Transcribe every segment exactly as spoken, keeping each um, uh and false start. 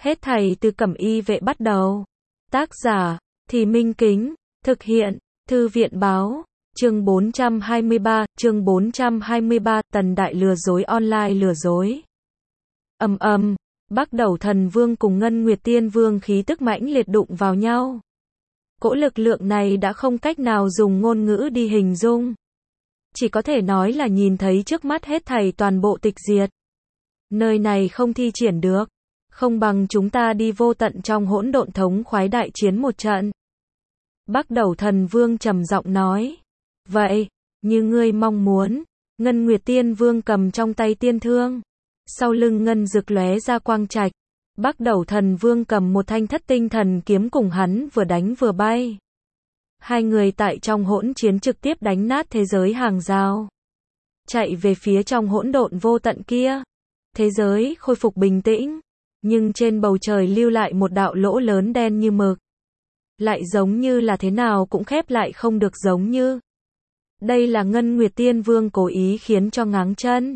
Hết thảy từ Cẩm Y vệ bắt đầu. Tác giả, Thì Minh Kính, thực hiện, Thư viện báo, chương bốn trăm hai mươi ba, chương bốn trăm hai mươi ba, Tần Đại lừa dối online lừa dối. Ầm ầm, Bắc Đẩu Thần Vương cùng Ngân Nguyệt Tiên Vương khí tức mãnh liệt đụng vào nhau. Cỗ lực lượng này đã không cách nào dùng ngôn ngữ đi hình dung. Chỉ có thể nói là nhìn thấy trước mắt hết thảy toàn bộ tịch diệt. Nơi này không thi triển được. Không bằng chúng ta đi vô tận trong hỗn độn thống khoái đại chiến một trận. Bắc Đẩu Thần Vương trầm giọng nói. Vậy, như ngươi mong muốn. Ngân Nguyệt Tiên Vương cầm trong tay tiên thương. Sau lưng ngân rực lóe ra quang trạch. Bắc Đẩu Thần Vương cầm một thanh thất tinh thần kiếm cùng hắn vừa đánh vừa bay. Hai người tại trong hỗn chiến trực tiếp đánh nát thế giới hàng rào. Chạy về phía trong hỗn độn vô tận kia. Thế giới khôi phục bình tĩnh. Nhưng trên bầu trời lưu lại một đạo lỗ lớn đen như mực. Lại giống như là thế nào cũng khép lại không được giống như. Đây là Ngân Nguyệt Tiên Vương cố ý khiến cho ngáng chân.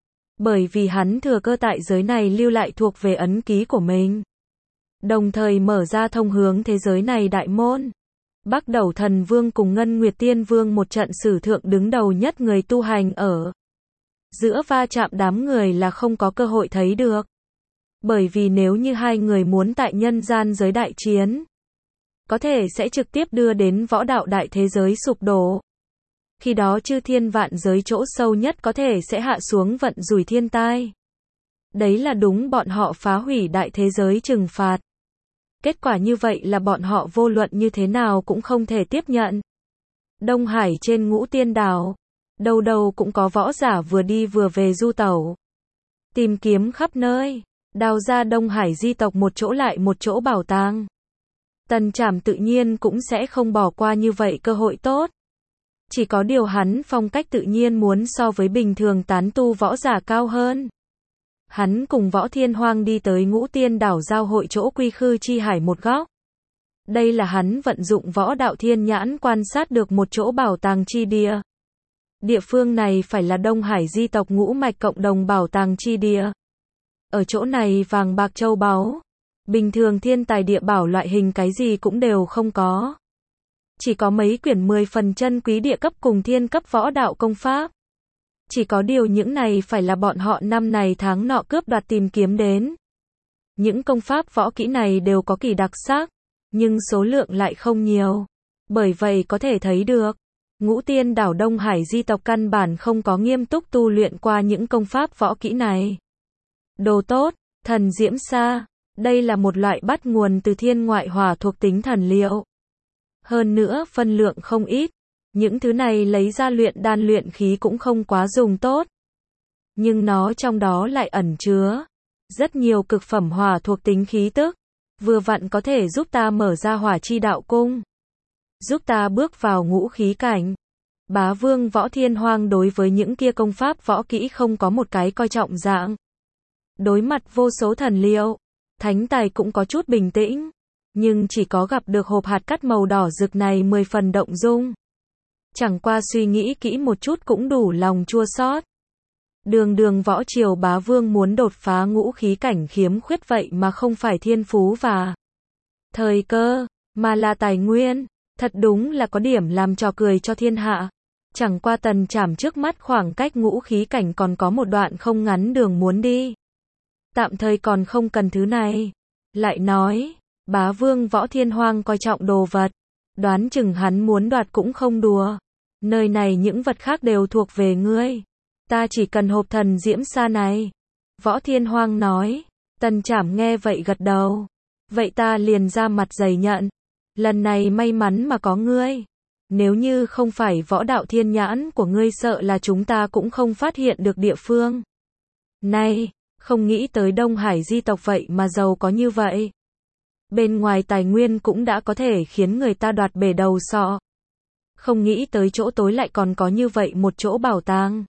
Bởi vì hắn thừa cơ tại giới này lưu lại thuộc về ấn ký của mình. Đồng thời mở ra thông hướng thế giới này đại môn. Bắc Đẩu Thần Vương cùng Ngân Nguyệt Tiên Vương một trận sử thượng đứng đầu nhất người tu hành ở. Giữa va chạm đám người là không có cơ hội thấy được. Bởi vì nếu như hai người muốn tại nhân gian giới đại chiến, có thể sẽ trực tiếp đưa đến võ đạo đại thế giới sụp đổ. Khi đó chư thiên vạn giới chỗ sâu nhất có thể sẽ hạ xuống vận rủi thiên tai. Đấy là đúng bọn họ phá hủy đại thế giới trừng phạt. Kết quả như vậy là bọn họ vô luận như thế nào cũng không thể tiếp nhận. Đông Hải trên Ngũ Tiên Đảo, đâu đâu cũng có võ giả vừa đi vừa về du tẩu. Tìm kiếm khắp nơi, đào ra Đông Hải di tộc một chỗ lại một chỗ bảo tàng. Tần Trảm tự nhiên cũng sẽ không bỏ qua như vậy cơ hội tốt. Chỉ có điều hắn phong cách tự nhiên muốn so với bình thường tán tu võ giả cao hơn. Hắn cùng Võ Thiên Hoang đi tới Ngũ Tiên Đảo giao hội chỗ Quy Khư Chi Hải một góc. Đây là hắn vận dụng võ đạo thiên nhãn quan sát được một chỗ bảo tàng chi địa. Địa phương này phải là Đông Hải di tộc ngũ mạch cộng đồng bảo tàng chi địa. Ở chỗ này vàng bạc châu báu, bình thường thiên tài địa bảo loại hình cái gì cũng đều không có. Chỉ có mấy quyển mười phần chân quý địa cấp cùng thiên cấp võ đạo công pháp. Chỉ có điều những này phải là bọn họ năm này tháng nọ cướp đoạt tìm kiếm đến. Những công pháp võ kỹ này đều có kỳ đặc sắc, nhưng số lượng lại không nhiều. Bởi vậy có thể thấy được, Ngũ Tiên Đảo Đông Hải di tộc căn bản không có nghiêm túc tu luyện qua những công pháp võ kỹ này. Đồ tốt, thần diễm sa, đây là một loại bắt nguồn từ thiên ngoại hỏa thuộc tính thần liệu. Hơn nữa phân lượng không ít, những thứ này lấy ra luyện đan luyện khí cũng không quá dùng tốt. Nhưng nó trong đó lại ẩn chứa rất nhiều cực phẩm hỏa thuộc tính khí tức, vừa vặn có thể giúp ta mở ra hỏa chi đạo cung, giúp ta bước vào ngũ khí cảnh. Bá Vương Võ Thiên Hoang đối với những kia công pháp võ kỹ không có một cái coi trọng dạng. Đối mặt vô số thần liệu, thánh tài cũng có chút bình tĩnh, nhưng chỉ có gặp được hộp hạt cát màu đỏ rực này mười phần động dung. Chẳng qua suy nghĩ kỹ một chút cũng đủ lòng chua xót. Đường đường võ triều bá vương muốn đột phá ngũ khí cảnh khiếm khuyết vậy mà không phải thiên phú và thời cơ, mà là tài nguyên. Thật đúng là có điểm làm trò cười cho thiên hạ. Chẳng qua Tần Trảm trước mắt khoảng cách ngũ khí cảnh còn có một đoạn không ngắn đường muốn đi. Tạm thời còn không cần thứ này. Lại nói, bá vương Võ Thiên Hoang coi trọng đồ vật. Đoán chừng hắn muốn đoạt cũng không đùa. Nơi này những vật khác đều thuộc về ngươi. Ta chỉ cần hộp thần diễm sa này. Võ Thiên Hoang nói. Tần Trảm nghe vậy gật đầu. Vậy ta liền ra mặt dày nhận. Lần này may mắn mà có ngươi. Nếu như không phải võ đạo thiên nhãn của ngươi sợ là chúng ta cũng không phát hiện được địa phương. Này, không nghĩ tới Đông Hải di tộc vậy mà giàu có như vậy. Bên ngoài tài nguyên cũng đã có thể khiến người ta đoạt bể đầu sọ. Không nghĩ tới chỗ tối lại còn có như vậy một chỗ bảo tàng.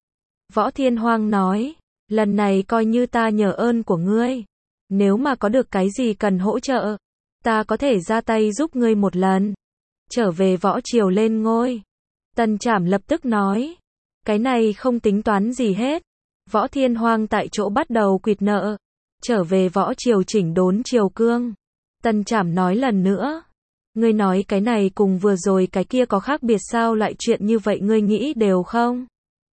Võ Thiên Hoang nói, lần này coi như ta nhờ ơn của ngươi. Nếu mà có được cái gì cần hỗ trợ, ta có thể ra tay giúp ngươi một lần. Trở về võ triều lên ngôi. Tần Trảm lập tức nói, cái này không tính toán gì hết. Võ Thiên Hoang tại chỗ bắt đầu quỵt nợ. trở về võ triều chỉnh đốn triều cương. Tần Trảm nói lần nữa. Ngươi nói cái này cùng vừa rồi cái kia có khác biệt sao, loại chuyện như vậy ngươi nghĩ đều không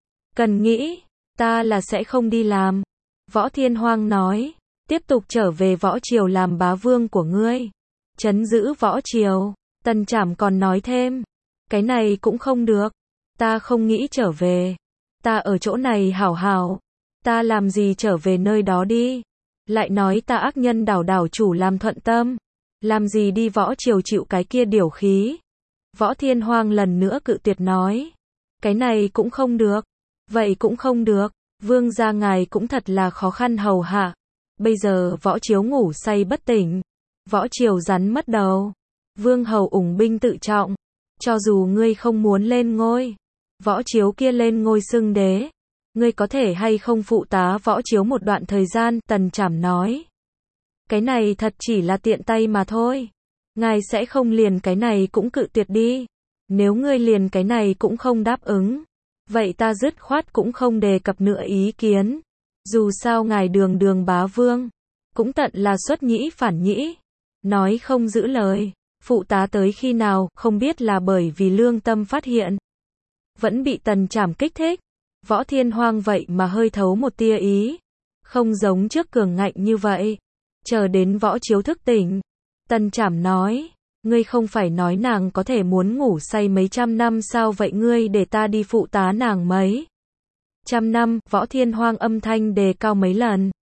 cần nghĩ, ta là sẽ không đi làm. Võ Thiên Hoang nói, tiếp tục trở về võ triều làm bá vương của ngươi, trấn giữ võ triều. Tần Trảm còn nói thêm, cái này cũng không được, ta không nghĩ trở về, ta ở chỗ này hảo hảo, ta làm gì trở về nơi đó đi, lại nói ta ác nhân đảo đảo chủ làm thuận tâm, làm gì đi võ triều chịu cái kia điểu khí. Võ Thiên Hoang lần nữa cự tuyệt nói, cái này cũng không được, vậy cũng không được, vương gia ngài cũng thật là khó khăn hầu hạ, bây giờ võ chiếu ngủ say bất tỉnh, võ triều rắn mất đầu, vương hầu ủng binh tự trọng, cho dù ngươi không muốn lên ngôi, võ chiếu kia lên ngôi xưng đế, ngươi có thể hay không phụ tá võ chiếu một đoạn thời gian. Tần Trảm nói, cái này thật chỉ là tiện tay mà thôi, ngài sẽ không liền cái này cũng cự tuyệt đi, nếu ngươi liền cái này cũng không đáp ứng, vậy ta dứt khoát cũng không đề cập nữa ý kiến, dù sao ngài đường đường bá vương, cũng tận là xuất nhĩ phản nhĩ, nói không giữ lời, phụ tá tới khi nào, không biết là bởi vì lương tâm phát hiện, vẫn bị Tần Trảm kích thích. Võ Thiên Hoang vậy mà hơi thấu một tia ý, không giống trước cường ngạnh như vậy. Chờ đến võ chiếu thức tỉnh, Tần Trảm nói, ngươi không phải nói nàng có thể muốn ngủ say mấy trăm năm sao, vậy ngươi để ta đi phụ tá nàng mấy trăm năm. Võ Thiên Hoang âm thanh đề cao mấy lần.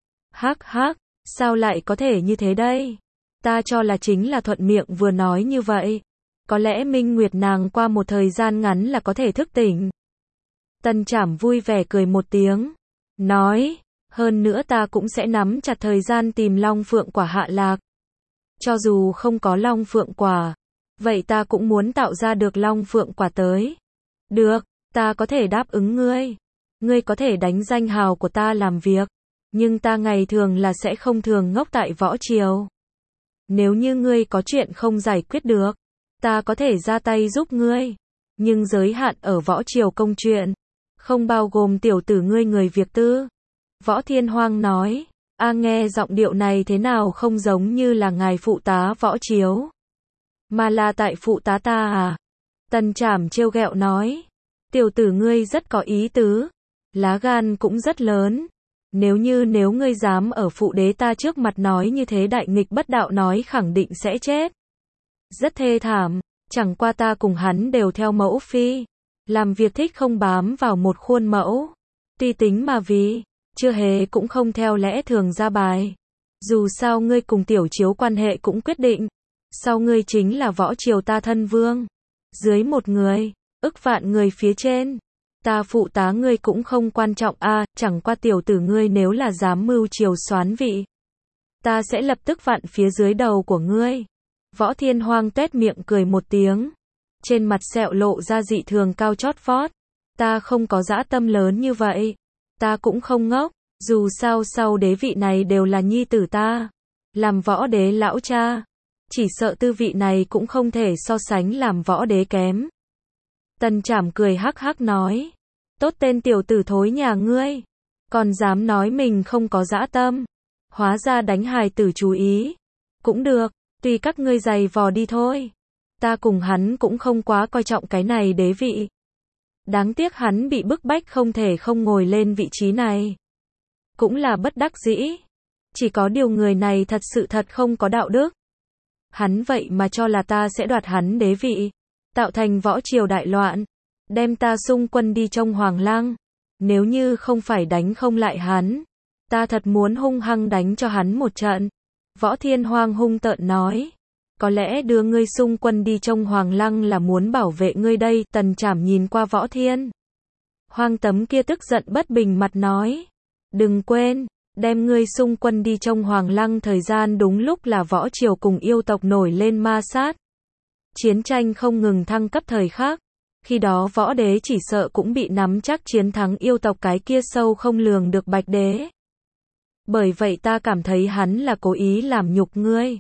Hắc hắc, sao lại có thể như thế đây? Ta cho là chính là thuận miệng vừa nói như vậy. Có lẽ Minh Nguyệt nàng qua một thời gian ngắn là có thể thức tỉnh. Tần Trảm vui vẻ cười một tiếng, nói, hơn nữa ta cũng sẽ nắm chặt thời gian tìm Long Phượng quả hạ lạc. Cho dù không có Long Phượng quả, vậy ta cũng muốn tạo ra được Long Phượng quả tới. Được, ta có thể đáp ứng ngươi. Ngươi có thể đánh danh hào của ta làm việc, nhưng ta ngày thường là sẽ không thường ngốc tại võ triều. Nếu như ngươi có chuyện không giải quyết được, ta có thể ra tay giúp ngươi, nhưng giới hạn ở võ triều công chuyện, không bao gồm tiểu tử ngươi người việc tư. Võ Thiên Hoang nói, a nghe giọng điệu này thế nào không giống như là ngài phụ tá võ chiếu, mà là tại phụ tá ta à? Tần Trảm trêu ghẹo nói, tiểu tử ngươi rất có ý tứ, lá gan cũng rất lớn. Nếu như nếu ngươi dám ở phụ đế ta trước mặt nói như thế đại nghịch bất đạo nói khẳng định sẽ chết. Rất thê thảm, chẳng qua ta cùng hắn đều theo mẫu phi, làm việc thích không bám vào một khuôn mẫu, tuy tính mà vì, chưa hề cũng không theo lẽ thường ra bài. Dù sao ngươi cùng tiểu chiếu quan hệ cũng quyết định, sau ngươi chính là võ triều ta thân vương, dưới một người, ức vạn người phía trên. Ta phụ tá ngươi cũng không quan trọng a, à, chẳng qua tiểu tử ngươi nếu là dám mưu triều soán vị, ta sẽ lập tức vặn phía dưới đầu của ngươi. Võ Thiên Hoang tuét miệng cười một tiếng, trên mặt sẹo lộ ra dị thường cao chót vót. Ta không có dã tâm lớn như vậy, ta cũng không ngốc, dù sao sau đế vị này đều là nhi tử ta, làm võ đế lão cha, chỉ sợ tư vị này cũng không thể so sánh làm võ đế kém. Tần Trảm cười hắc hắc nói, tốt tên tiểu tử thối nhà ngươi, còn dám nói mình không có dã tâm, hóa ra đánh hài tử chú ý. Cũng được, tùy các ngươi giày vò đi thôi, ta cùng hắn cũng không quá coi trọng cái này đế vị. Đáng tiếc hắn bị bức bách không thể không ngồi lên vị trí này, cũng là bất đắc dĩ. Chỉ có điều người này thật sự thật không có đạo đức, hắn vậy mà cho là ta sẽ đoạt hắn đế vị, tạo thành võ triều đại loạn, đem ta xung quân đi trong Hoàng Lăng. Nếu như không phải đánh không lại hắn, ta thật muốn hung hăng đánh cho hắn một trận. Võ Thiên Hoang hung tợn nói, có lẽ đưa ngươi xung quân đi trong Hoàng Lăng là muốn bảo vệ ngươi đây. Tần Trảm nhìn qua Võ Thiên Hoang tấm kia tức giận bất bình mặt nói, đừng quên, đem ngươi xung quân đi trong Hoàng Lăng thời gian đúng lúc là võ triều cùng yêu tộc nổi lên ma sát, chiến tranh không ngừng thăng cấp thời khắc. Khi đó võ đế chỉ sợ cũng bị nắm chắc chiến thắng yêu tộc cái kia sâu không lường được bạch đế. Bởi vậy ta cảm thấy hắn là cố ý làm nhục ngươi,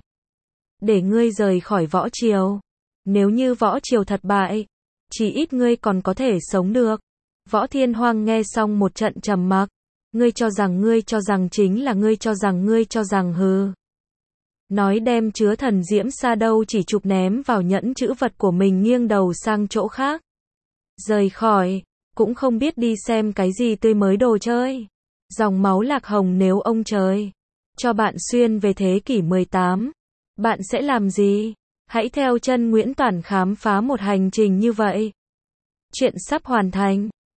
để ngươi rời khỏi võ triều. Nếu như võ triều thật bại, chỉ ít ngươi còn có thể sống được. Võ Thiên Hoang nghe xong một trận trầm mặc, Ngươi cho rằng ngươi cho rằng chính là ngươi cho rằng ngươi cho rằng hừ. Nói đem chứa thần diễm sa đâu chỉ chụp ném vào nhẫn chữ vật của mình nghiêng đầu sang chỗ khác. Rời khỏi, cũng không biết đi xem cái gì tươi mới đồ chơi. Dòng máu lạc hồng nếu ông trời cho bạn xuyên về thế kỷ mười tám, bạn sẽ làm gì? Hãy theo chân Nguyễn Toản khám phá một hành trình như vậy. Chuyện sắp hoàn thành.